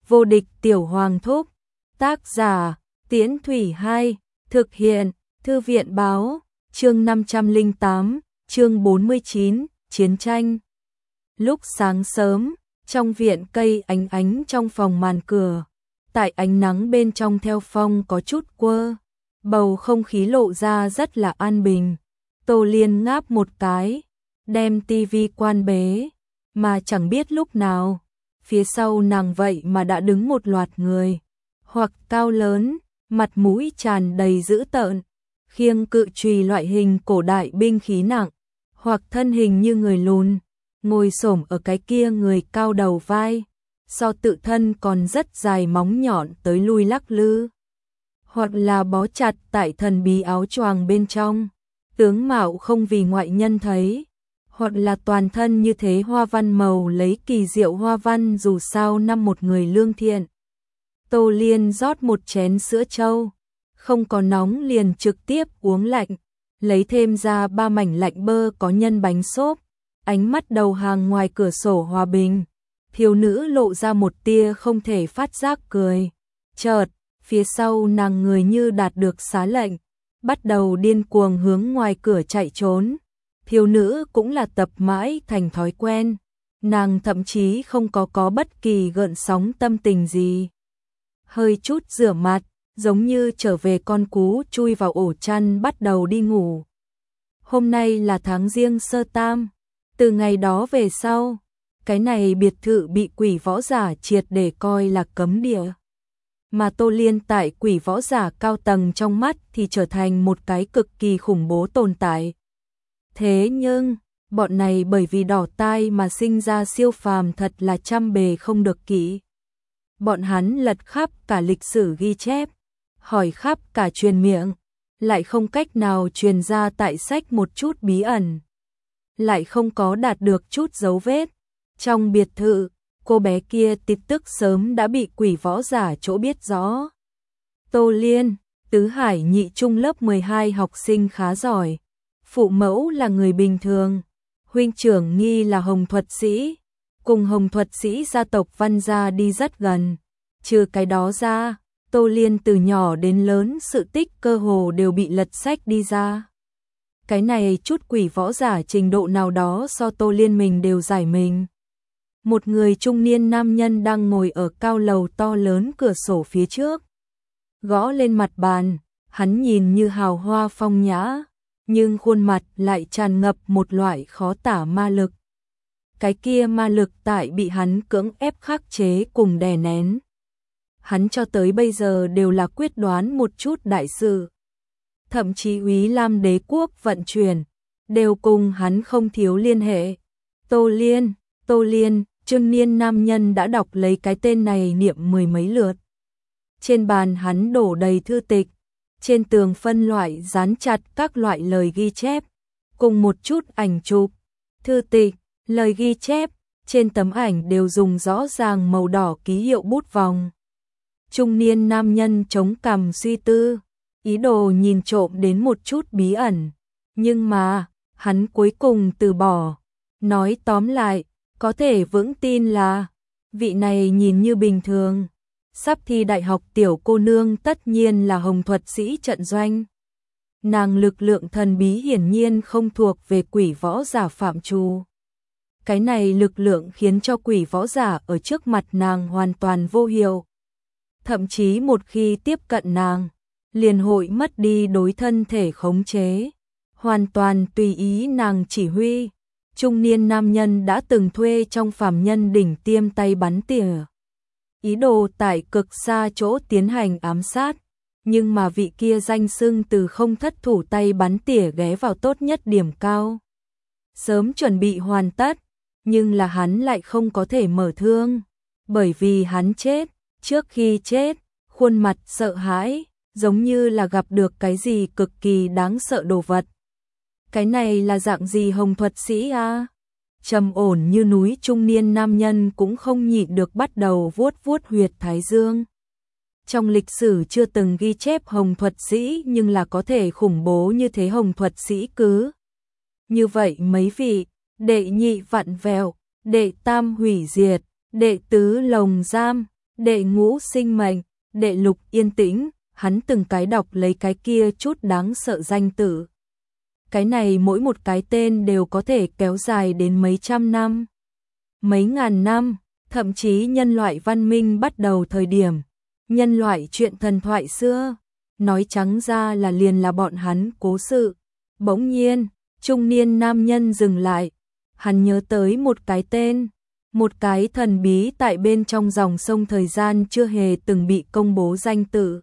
Vô địch tiểu hoàng thúc. Tác giả, Tiễn Thủy 2, thực hiện, Thư viện báo, chương 508, chương 49, chiến tranh. Lúc sáng sớm, trong viện cây ánh ánh trong phòng màn cửa, tại ánh nắng bên trong theo phong có chút quơ, bầu không khí lộ ra rất là an bình. Tô Liên ngáp một cái, đem tivi quan bế, mà chẳng biết lúc nào, phía sau nàng vậy mà đã đứng một loạt người, hoặc cao lớn, mặt mũi tràn đầy dữ tợn, khiêng cự chùy loại hình cổ đại binh khí nặng, hoặc thân hình như người lùn, ngồi xổm ở cái kia người cao đầu vai, so tự thân còn rất dài móng nhọn tới lui lắc lư, hoặc là bó chặt tại thần bí áo choàng bên trong, tướng mạo không vì ngoại nhân thấy, hoặc là toàn thân như thế hoa văn màu lấy kỳ diệu hoa văn dù sao năm một người lương thiện. Tô Liên rót một chén sữa trâu, không có nóng liền trực tiếp uống lạnh, lấy thêm ra 3 mảnh lạnh bơ có nhân bánh xốp, ánh mắt đầu hàng ngoài cửa sổ hòa bình, thiếu nữ lộ ra một tia không thể phát giác cười. Chợt, phía sau nàng người như đạt được xá lệnh, bắt đầu điên cuồng hướng ngoài cửa chạy trốn. Thiếu nữ cũng là tập mãi thành thói quen, nàng thậm chí không có bất kỳ gợn sóng tâm tình gì. Hơi chút rửa mặt, giống như trở về con cú chui vào ổ chăn bắt đầu đi ngủ. Hôm nay là tháng Giêng sơ tam, từ ngày đó về sau, cái này biệt thự bị quỷ võ giả triệt để coi là cấm địa. Mà Tô Liên tại quỷ võ giả cao tầng trong mắt thì trở thành một cái cực kỳ khủng bố tồn tại. Thế nhưng, bọn này bởi vì đỏ tai mà sinh ra siêu phàm thật là trăm bề không được kỹ. Bọn hắn lật khắp cả lịch sử ghi chép, hỏi khắp cả truyền miệng, lại không cách nào truyền ra tại sách một chút bí ẩn. Lại không có đạt được chút dấu vết. Trong biệt thự, cô bé kia tít tức sớm đã bị quỷ võ giả chỗ biết rõ. Tô Liên, tứ hải nhị trung lớp 12 học sinh khá giỏi. Phụ mẫu là người bình thường, huynh trưởng nghi là Hồng Thuật Sĩ, cùng Hồng Thuật Sĩ gia tộc Văn gia đi rất gần. Trừ cái đó ra, Tô Liên từ nhỏ đến lớn sự tích cơ hồ đều bị lật sách đi ra. Cái này chút quỷ võ giả trình độ nào đó so Tô Liên mình đều giải mình. Một người trung niên nam nhân đang ngồi ở cao lầu to lớn cửa sổ phía trước, gõ lên mặt bàn, hắn nhìn như hào hoa phong nhã, nhưng khuôn mặt lại tràn ngập một loại khó tả ma lực. Cái kia ma lực tại bị hắn cưỡng ép khắc chế cùng đè nén. Hắn cho tới bây giờ đều là quyết đoán một chút đại sự. Thậm chí Úy Lam đế quốc vận chuyển, đều cùng hắn không thiếu liên hệ. Tô Liên, trung niên nam nhân đã đọc lấy cái tên này niệm mười mấy lượt. Trên bàn hắn đổ đầy thư tịch. Trên tường phân loại dán chặt các loại lời ghi chép, cùng một chút ảnh chụp, thư tịch, lời ghi chép, trên tấm ảnh đều dùng rõ ràng màu đỏ ký hiệu bút vòng. Trung niên nam nhân chống cằm suy tư, ý đồ nhìn trộm đến một chút bí ẩn, nhưng mà, hắn cuối cùng từ bỏ, nói tóm lại, có thể vững tin là, vị này nhìn như bình thường. Sắp thi đại học tiểu cô nương tất nhiên là Hồng Thuật Sĩ trận doanh. Nàng lực lượng thần bí hiển nhiên không thuộc về quỷ võ giả phạm trù. Cái này lực lượng khiến cho quỷ võ giả ở trước mặt nàng hoàn toàn vô hiệu. Thậm chí một khi tiếp cận nàng, liền hội mất đi đối thân thể khống chế. Hoàn toàn tùy ý nàng chỉ huy. Trung niên nam nhân đã từng thuê trong phàm nhân đỉnh tiêm tay bắn tỉa. Ý đồ tại cực xa chỗ tiến hành ám sát, nhưng mà vị kia danh xưng từ không thất thủ tay bắn tỉa ghé vào tốt nhất điểm cao. Sớm chuẩn bị hoàn tất, nhưng là hắn lại không có thể mở thương, bởi vì hắn chết, trước khi chết, khuôn mặt sợ hãi, giống như là gặp được cái gì cực kỳ đáng sợ đồ vật. Cái này là dạng gì Hồng Thuật Sĩ à? Trầm ổn như núi trung niên nam nhân cũng không nhịn được bắt đầu vuốt vuốt huyệt thái dương. Trong lịch sử chưa từng ghi chép Hồng Thuật Sĩ nhưng là có thể khủng bố như thế Hồng Thuật Sĩ cứ. Như vậy mấy vị, đệ nhị vặn vẹo, đệ tam hủy diệt, đệ tứ lồng giam, đệ ngũ sinh mệnh, đệ lục yên tĩnh, hắn từng cái đọc lấy cái kia chút đáng sợ danh tự. Cái này mỗi một cái tên đều có thể kéo dài đến mấy trăm năm, mấy ngàn năm, thậm chí nhân loại văn minh bắt đầu thời điểm, nhân loại chuyện thần thoại xưa, nói trắng ra là liền là bọn hắn cố sự. Bỗng nhiên, trung niên nam nhân dừng lại, hắn nhớ tới một cái tên, một cái thần bí tại bên trong dòng sông thời gian chưa hề từng bị công bố danh tự.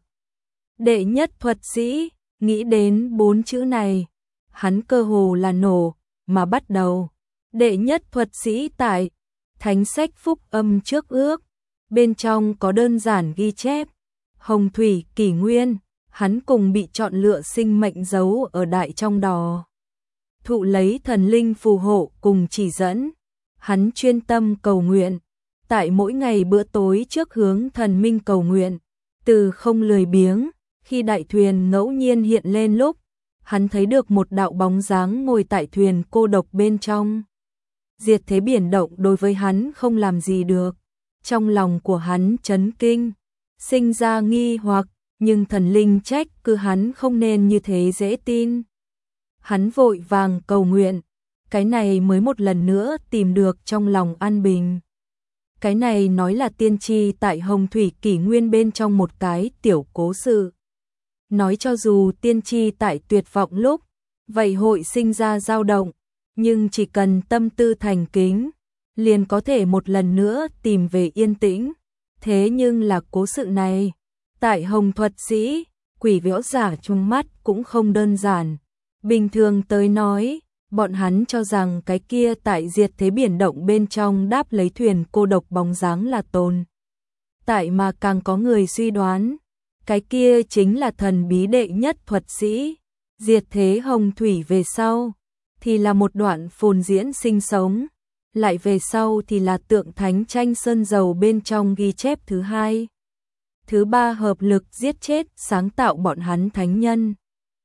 Đệ nhất thuật sĩ, nghĩ đến 4 chữ này, hắn cơ hồ là nổ, mà bắt đầu. Đệ nhất thuật sĩ tại Thánh sách Phúc Âm trước ước, bên trong có đơn giản ghi chép, hồng thủy kỷ nguyên, hắn cùng bị chọn lựa sinh mệnh giấu ở đại trong đó. Thụ lấy thần linh phù hộ cùng chỉ dẫn, hắn chuyên tâm cầu nguyện, tại mỗi ngày bữa tối trước hướng thần minh cầu nguyện, từ không lười biếng, khi đại thuyền ngẫu nhiên hiện lên lúc, hắn thấy được một đạo bóng dáng ngồi tại thuyền cô độc bên trong. Diệt thế biển động đối với hắn không làm gì được, trong lòng của hắn chấn kinh, sinh ra nghi hoặc, nhưng thần linh trách cứ hắn không nên như thế dễ tin. Hắn vội vàng cầu nguyện, cái này mới một lần nữa tìm được trong lòng an bình. Cái này nói là tiên tri tại hồng thủy kỷ nguyên bên trong một cái tiểu cố sự. Nói cho dù tiên tri tại tuyệt vọng lúc, vậy hội sinh ra dao động, nhưng chỉ cần tâm tư thành kính, liền có thể một lần nữa tìm về yên tĩnh. Thế nhưng là cố sự này, tại hồng thuật sĩ, quỷ võ giả trong mắt cũng không đơn giản. Bình thường tới nói, bọn hắn cho rằng cái kia tại diệt thế biển động bên trong đáp lấy thuyền cô độc bóng dáng là tồn tại, mà càng có người suy đoán, cái kia chính là thần bí đệ nhất thuật sĩ. Diệt thế hồng thủy về sau, thì là một đoạn phồn diễn sinh sống, lại về sau thì là tượng thánh tranh sơn dầu bên trong ghi chép thứ hai. Thứ ba hợp lực giết chết sáng tạo bọn hắn thánh nhân.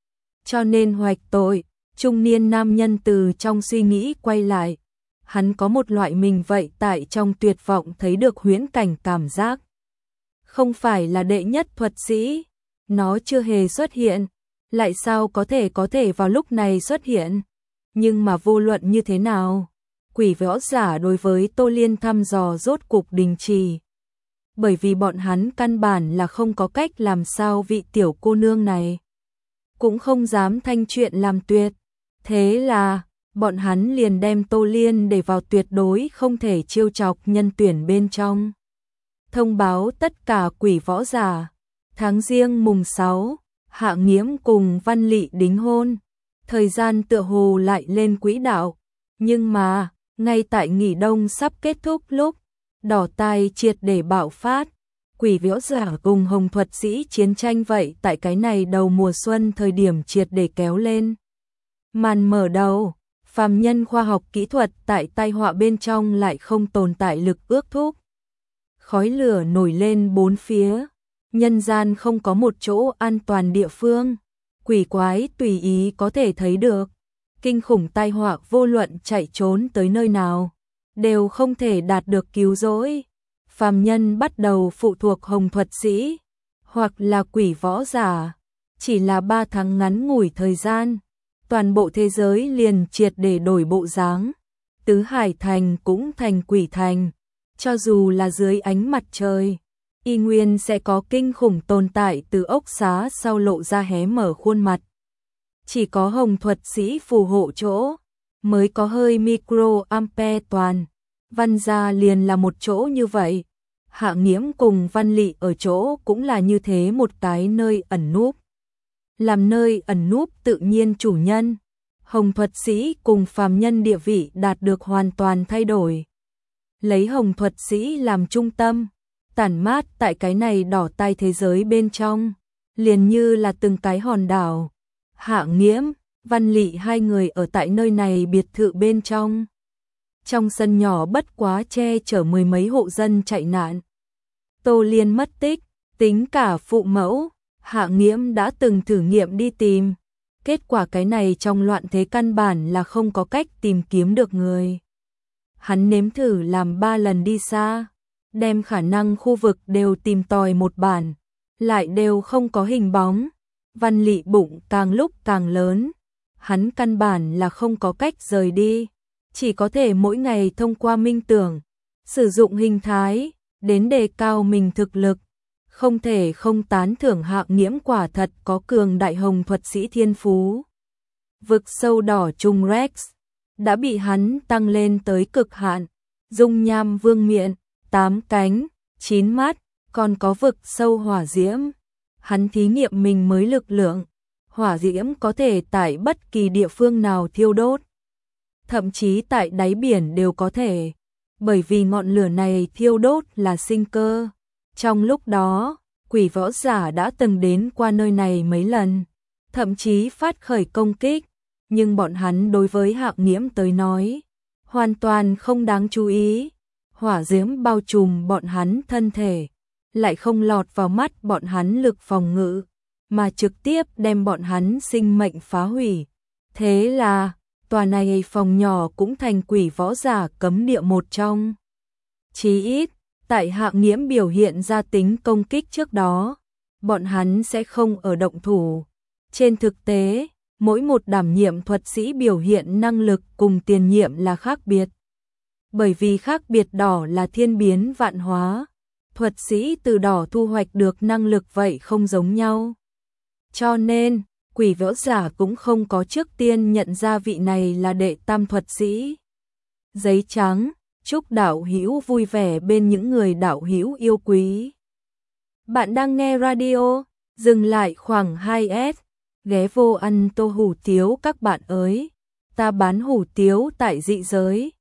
Cho nên hoạch tội, trung niên nam nhân từ trong suy nghĩ quay lại, hắn có một loại mình vậy tại trong tuyệt vọng thấy được huyễn cảnh cảm giác. Không phải là đệ nhất thuật sĩ, nó chưa hề xuất hiện, lại sao có thể vào lúc này xuất hiện. Nhưng mà vô luận như thế nào, quỷ võ giả đối với Tô Liên thăm dò rốt cục đình chỉ. Bởi vì bọn hắn căn bản là không có cách làm sao vị tiểu cô nương này, cũng không dám thanh chuyện làm tuyệt. Thế là, bọn hắn liền đem Tô Liên để vào tuyệt đối không thể trêu chọc nhân tuyển bên trong. Thông báo tất cả quỷ võ giả, tháng Giêng mùng 6, Hạ Nghiễm cùng Văn Lị đính hôn. Thời gian tựa hồ lại lên quỹ đạo, nhưng mà, ngay tại nghỉ đông sắp kết thúc lúc, đỏ tai triệt để bạo phát, quỷ võ giả cùng hồng thuật sĩ chiến tranh vậy tại cái này đầu mùa xuân thời điểm triệt để kéo lên. Màn mở đầu, phàm nhân khoa học kỹ thuật tại tai họa bên trong lại không tồn tại lực ước thúc. Khói lửa nổi lên bốn phía, nhân gian không có một chỗ an toàn địa phương. Quỷ quái tùy ý có thể thấy được, kinh khủng tai họa vô luận chạy trốn tới nơi nào, đều không thể đạt được cứu rỗi. Phàm nhân bắt đầu phụ thuộc hồng thuật sĩ, hoặc là quỷ võ giả, chỉ là 3 tháng ngắn ngủi thời gian, toàn bộ thế giới liền triệt để đổi bộ dáng. Tứ Hải Thành cũng thành quỷ thành, cho dù là dưới ánh mặt trời, y nguyên sẽ có kinh khủng tồn tại từ ốc xá sau lộ ra hé mở khuôn mặt. Chỉ có hồng thuật sĩ phù hộ chỗ, mới có hơi micro ampere toàn. Văn gia liền là một chỗ như vậy. Hạ Nghiễm cùng Văn Lị ở chỗ cũng là như thế một cái nơi ẩn núp. Làm nơi ẩn núp tự nhiên chủ nhân, hồng thuật sĩ cùng phàm nhân địa vị đạt được hoàn toàn thay đổi. Lấy hồng thuật sĩ làm trung tâm, tản mát tại cái này đỏ tai thế giới bên trong, liền như là từng cái hòn đảo. Hạ Nghiễm, Văn Lị hai người ở tại nơi này biệt thự bên trong. Trong sân nhỏ bất quá che chở 10 mấy hộ dân chạy nạn. Tô Liên mất tích, tính cả phụ mẫu, Hạ Nghiễm đã từng thử nghiệm đi tìm. Kết quả cái này trong loạn thế căn bản là không có cách tìm kiếm được người. Hắn nếm thử làm 3 lần đi xa, đem khả năng khu vực đều tìm tòi một bản, lại đều không có hình bóng. Văn Lị bụng càng lúc càng lớn, hắn căn bản là không có cách rời đi, chỉ có thể mỗi ngày thông qua minh tưởng, sử dụng hình thái, đến đề cao mình thực lực. Không thể không tán thưởng Hạng Nghiễm quả thật có cường đại hồng thuật sĩ thiên phú. Vực sâu đỏ trùng Rex đã bị hắn tăng lên tới cực hạn, dung nham vương miện, 8 cánh, 9 mắt, còn có vực sâu hỏa diễm. Hắn thí nghiệm mình mới lực lượng, hỏa diễm có thể tại bất kỳ địa phương nào thiêu đốt, thậm chí tại đáy biển đều có thể, bởi vì ngọn lửa này thiêu đốt là sinh cơ. Trong lúc đó, quỷ võ giả đã từng đến qua nơi này mấy lần, thậm chí phát khởi công kích, nhưng bọn hắn đối với Hạng Nghiễm tới nói, hoàn toàn không đáng chú ý. Hỏa diễm bao trùm bọn hắn thân thể, lại không lọt vào mắt bọn hắn lực phòng ngự, mà trực tiếp đem bọn hắn sinh mệnh phá hủy. Thế là, tòa này phòng nhỏ cũng thành quỷ võ giả cấm địa một trong. Chí ít, tại Hạng Nghiễm biểu hiện ra tính công kích trước đó, bọn hắn sẽ không ở động thủ. Trên thực tế, mỗi một đảm nhiệm thuật sĩ biểu hiện năng lực cùng tiền nhiệm là khác biệt. Bởi vì khác biệt đỏ là thiên biến vạn hóa, thuật sĩ từ đỏ thu hoạch được năng lực vậy không giống nhau. Cho nên, quỷ võ giả cũng không có trước tiên nhận ra vị này là đệ tam thuật sĩ. Giấy trắng, chúc đạo hữu vui vẻ bên những người đạo hữu yêu quý. Bạn đang nghe radio, dừng lại khoảng 2S, ghé vô ăn tô hủ tiếu các bạn ơi. Ta bán hủ tiếu tại dị giới,